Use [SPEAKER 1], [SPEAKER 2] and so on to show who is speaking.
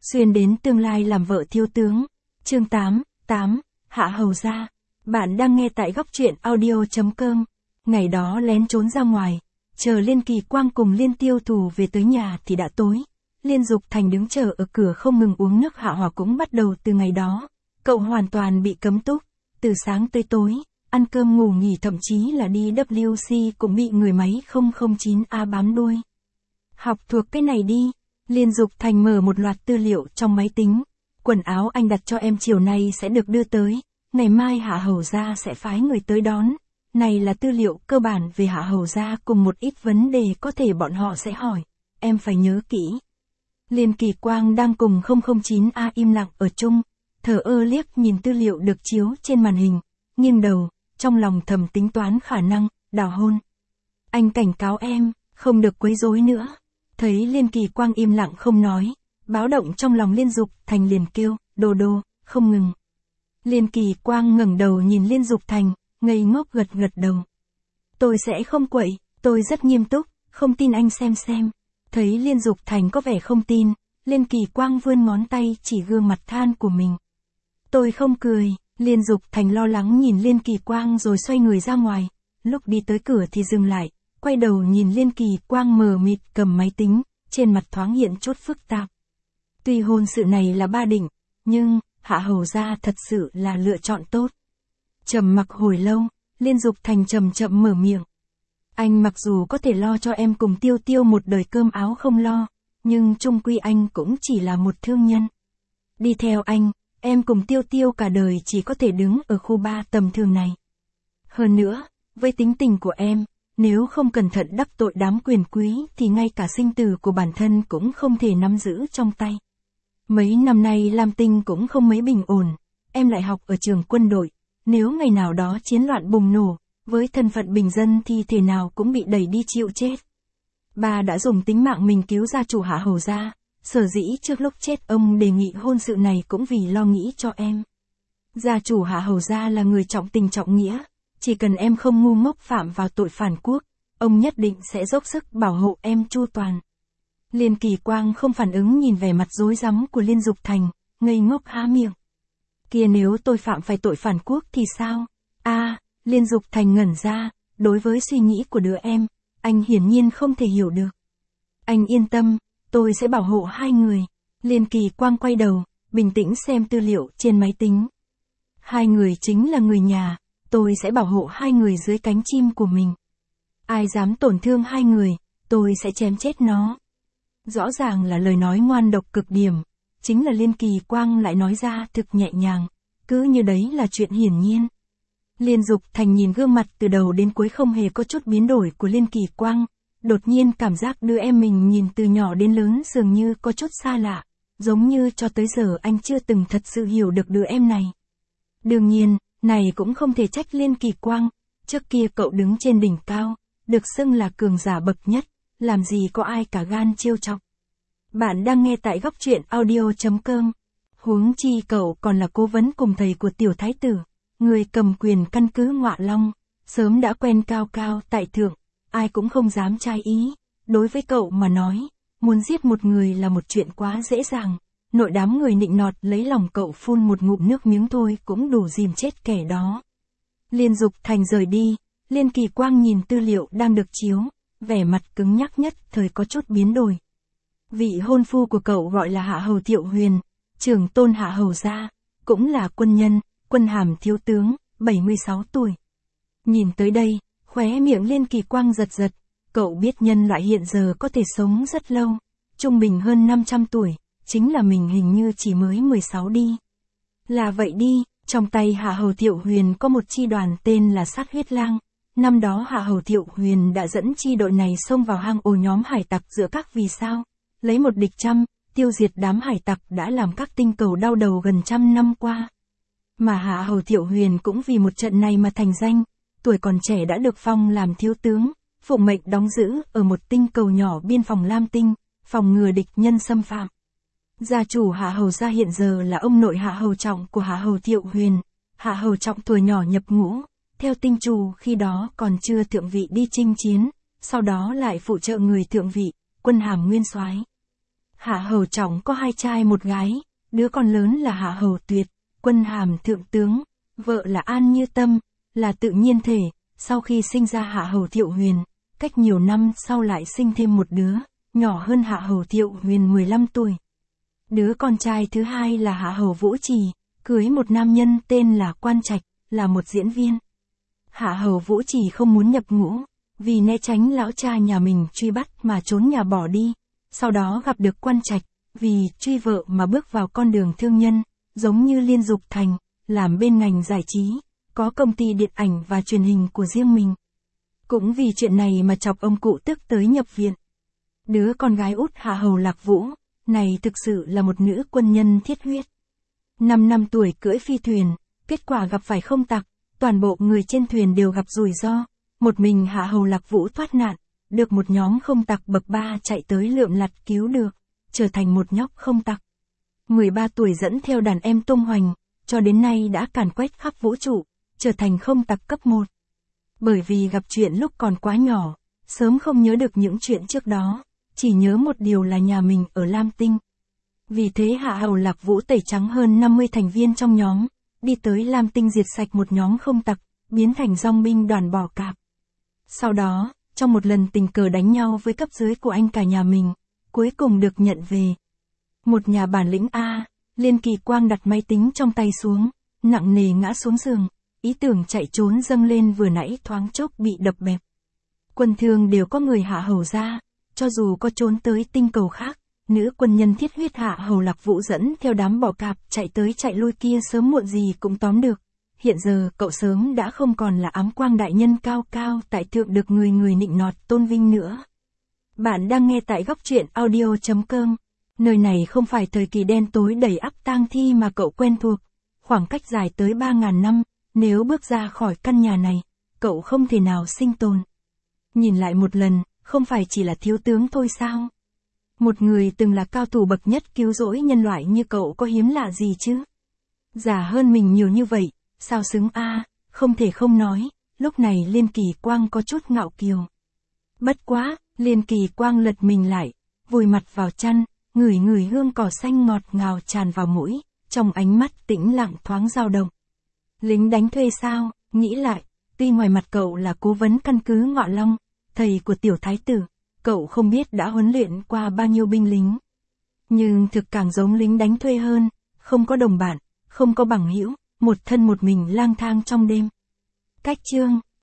[SPEAKER 1] xuyên đến tương lai làm vợ thiếu tướng. Chương 8, Hạ Hầu Gia. Bạn đang nghe tại góc truyện audio.com. Ngày đó lén trốn ra ngoài, chờ Liên Kỳ Quang cùng Liên Tiêu Thù về tới nhà thì đã tối. Liên Dục Thành đứng chờ ở cửa không ngừng uống nước hạ hỏa cũng bắt đầu từ ngày đó. Cậu hoàn toàn bị cấm túc, từ sáng tới tối, ăn cơm ngủ nghỉ thậm chí là đi WC cũng bị người máy 009A bám đuôi. Học thuộc cái này đi. Liên Dục Thành mở một loạt tư liệu trong máy tính. Quần áo anh đặt cho em chiều nay sẽ được đưa tới, ngày mai Hạ Hầu Gia sẽ phái người tới đón. Này là tư liệu cơ bản về Hạ Hầu Gia cùng một ít vấn đề có thể bọn họ sẽ hỏi, em phải nhớ kỹ. Liên Kỳ Quang đang cùng 009A im lặng ở chung, thờ ơ liếc nhìn tư liệu được chiếu trên màn hình, nghiêng đầu, trong lòng thầm tính toán khả năng đào hôn. Anh cảnh cáo em, không được quấy rối nữa. Thấy Liên Kỳ Quang im lặng không nói, báo động trong lòng Liên Dục Thành liền kêu, đồ đồ, không ngừng. Liên Kỳ Quang ngẩng đầu nhìn Liên Dục Thành, ngây ngốc gật đầu. Tôi sẽ không quậy, tôi rất nghiêm túc, không tin anh xem. Thấy Liên Dục Thành có vẻ không tin, Liên Kỳ Quang vươn ngón tay chỉ gương mặt than của mình. Tôi không cười. Liên Dục Thành lo lắng nhìn Liên Kỳ Quang rồi xoay người ra ngoài, lúc đi tới cửa thì dừng lại, quay đầu nhìn Liên Kỳ Quang mờ mịt cầm máy tính, trên mặt thoáng hiện chút phức tạp. Tuy hôn sự này là ba định, nhưng Hạ Hầu Gia thật sự là lựa chọn tốt. Trầm mặc hồi lâu, Liên Dục Thành chậm mở miệng. Anh mặc dù có thể lo cho em cùng Tiêu Tiêu một đời cơm áo không lo, nhưng chung quy anh cũng chỉ là một thương nhân. Đi theo anh, em cùng Tiêu Tiêu cả đời chỉ có thể đứng ở khu ba tầm thường này. Hơn nữa, với tính tình của em, nếu không cẩn thận đắc tội đám quyền quý thì ngay cả sinh tử của bản thân cũng không thể nắm giữ trong tay. Mấy năm nay Lam Tinh cũng không mấy bình ổn, em lại học ở trường quân đội, nếu ngày nào đó chiến loạn bùng nổ, với thân phận bình dân thì thể nào cũng bị đẩy đi chịu chết. Ba đã dùng tính mạng mình cứu gia chủ Hạ Hầu Gia, sở dĩ trước lúc chết ông đề nghị hôn sự này cũng vì lo nghĩ cho em. Gia chủ Hạ Hầu Gia là người trọng tình trọng nghĩa, chỉ cần em không ngu ngốc phạm vào tội phản quốc, ông nhất định sẽ dốc sức bảo hộ em chu toàn. Liên Kỳ Quang không phản ứng nhìn vẻ mặt rối rắm của Liên Dục Thành, ngây ngốc há miệng. Kia nếu tôi phạm phải tội phản quốc thì sao? Liên Dục Thành ngẩn ra, đối với suy nghĩ của đứa em, anh hiển nhiên không thể hiểu được. Anh yên tâm, tôi sẽ bảo hộ hai người. Liên Kỳ Quang quay đầu, bình tĩnh xem tư liệu trên máy tính. Hai người chính là người nhà, tôi sẽ bảo hộ hai người dưới cánh chim của mình. Ai dám tổn thương hai người, tôi sẽ chém chết nó. Rõ ràng là lời nói ngoan độc cực điểm, chính là Liên Kỳ Quang lại nói ra thực nhẹ nhàng, cứ như đấy là chuyện hiển nhiên. Liên Dục Thành nhìn gương mặt từ đầu đến cuối không hề có chút biến đổi của Liên Kỳ Quang, đột nhiên cảm giác đứa em mình nhìn từ nhỏ đến lớn dường như có chút xa lạ, giống như cho tới giờ anh chưa từng thật sự hiểu được đứa em này. Đương nhiên, này cũng không thể trách Liên Kỳ Quang, trước kia cậu đứng trên đỉnh cao, được xưng là cường giả bậc nhất, làm gì có ai cả gan trêu chọc. Bạn đang nghe tại góc truyện audio.com. Huống chi cậu còn là cố vấn cùng thầy của tiểu thái tử, người cầm quyền căn cứ Ngọa Long, sớm đã quen cao cao tại thượng, ai cũng không dám trái ý. Đối với cậu mà nói, muốn giết một người là một chuyện quá dễ dàng, nội đám người nịnh nọt lấy lòng cậu phun một ngụm nước miếng thôi cũng đủ dìm chết kẻ đó. Liên Dục Thành rời đi, Liên Kỳ Quang nhìn tư liệu đang được chiếu, vẻ mặt cứng nhắc nhất thời có chút biến đổi. Vị hôn phu của cậu gọi là Hạ Hầu Thiệu Huyền, trưởng tôn Hạ Hầu Gia, cũng là quân nhân, quân hàm thiếu tướng, 76 tuổi. Nhìn tới đây, khóe miệng Liên Kỳ Quang giật, cậu biết nhân loại hiện giờ có thể sống rất lâu, trung bình hơn 500 tuổi, chính là mình hình như chỉ mới 16 đi. Là vậy đi, trong tay Hạ Hầu Thiệu Huyền có một chi đoàn tên là Sát Huyết Lang. Năm đó Hạ Hầu Thiệu Huyền đã dẫn chi đội này xông vào hang ổ nhóm hải tặc giữa các vì sao, lấy một địch trăm, tiêu diệt đám hải tặc đã làm các tinh cầu đau đầu gần 100 năm qua. Mà Hạ Hầu Thiệu Huyền cũng vì một trận này mà thành danh, tuổi còn trẻ đã được phong làm thiếu tướng, phụng mệnh đóng giữ ở một tinh cầu nhỏ biên phòng Lam Tinh, phòng ngừa địch nhân xâm phạm. Gia chủ Hạ Hầu Gia hiện giờ là ông nội Hạ Hầu Trọng của Hạ Hầu Thiệu Huyền. Hạ Hầu Trọng tuổi nhỏ nhập ngũ, theo tinh trù khi đó còn chưa thượng vị đi chinh chiến, sau đó lại phụ trợ người thượng vị, quân hàm nguyên soái. Hạ Hầu Trọng có 2 trai 1 gái, đứa con lớn là Hạ Hầu Tuyệt, quân hàm thượng tướng, vợ là An Như Tâm, là tự nhiên thể, sau khi sinh ra Hạ Hầu Thiệu Huyền, cách nhiều năm sau lại sinh thêm một đứa, nhỏ hơn Hạ Hầu Thiệu Huyền 15 tuổi. Đứa con trai thứ 2 là Hạ Hầu Vũ Trì, cưới một nam nhân tên là Quan Trạch, là một diễn viên. Hạ Hầu Vũ Trì không muốn nhập ngũ, vì né tránh lão cha nhà mình truy bắt mà trốn nhà bỏ đi, sau đó gặp được Quan Trạch, vì truy vợ mà bước vào con đường thương nhân, giống như Liên Dục Thành, làm bên ngành giải trí, có công ty điện ảnh và truyền hình của riêng mình. Cũng vì chuyện này mà chọc ông cụ tức tới nhập viện. Đứa con gái út Hạ Hầu Lạc Vũ, này thực sự là một nữ quân nhân thiết huyết. 5 năm tuổi cưỡi phi thuyền, kết quả gặp phải không tặc, toàn bộ người trên thuyền đều gặp rủi ro, một mình Hạ Hầu Lạc Vũ thoát nạn, được một nhóm không tặc bậc 3 chạy tới lượm lặt cứu được, trở thành một nhóc không tặc. 13 tuổi dẫn theo đàn em tung hoành, cho đến nay đã càn quét khắp vũ trụ, trở thành không tặc cấp 1. Bởi vì gặp chuyện lúc còn quá nhỏ, sớm không nhớ được những chuyện trước đó, chỉ nhớ một điều là nhà mình ở Lam Tinh. Vì thế Hạ Hầu Lạc Vũ tẩy trắng hơn 50 thành viên trong nhóm, đi tới Lam Tinh diệt sạch một nhóm không tặc, biến thành dòng binh đoàn bò cạp. Sau đó, trong một lần tình cờ đánh nhau với cấp dưới của anh cả nhà mình, cuối cùng được nhận về. Một nhà bản lĩnh A, Liên Kỳ Quang đặt máy tính trong tay xuống, nặng nề ngã xuống giường, ý tưởng chạy trốn dâng lên vừa nãy thoáng chốc bị đập bẹp. Quân thương đều có người Hạ Hầu ra, cho dù có trốn tới tinh cầu khác, nữ quân nhân thiết huyết Hạ Hầu Lạc Vũ dẫn theo đám bò cạp chạy tới chạy lui kia sớm muộn gì cũng tóm được. Hiện giờ cậu sớm đã không còn là ám quang đại nhân cao cao tại thượng được người người nịnh nọt tôn vinh nữa. Bạn đang nghe tại góc truyện audio.com. Nơi này không phải thời kỳ đen tối đầy ắp tang thi mà cậu quen thuộc. Khoảng cách dài tới 3.000 năm, nếu bước ra khỏi căn nhà này, cậu không thể nào sinh tồn. Nhìn lại một lần, không phải chỉ là thiếu tướng thôi sao? Một người từng là cao thủ bậc nhất cứu rỗi nhân loại như cậu có hiếm lạ gì chứ? Già hơn mình nhiều như vậy, sao xứng a? Không thể không nói, lúc này Liên Kỳ Quang có chút ngạo kiều. Bất quá, Liên Kỳ Quang lật mình lại, vùi mặt vào chăn, ngửi ngửi hương cỏ xanh ngọt ngào tràn vào mũi, trong ánh mắt tĩnh lặng thoáng dao động. Lính đánh thuê sao? Nghĩ lại, tuy ngoài mặt cậu là cố vấn căn cứ Ngọ Long, thầy của tiểu thái tử, cậu không biết đã huấn luyện qua bao nhiêu binh lính. Nhưng thực càng giống lính đánh thuê hơn, không có đồng bạn, không có bằng hữu, một thân một mình lang thang trong đêm. Cách chương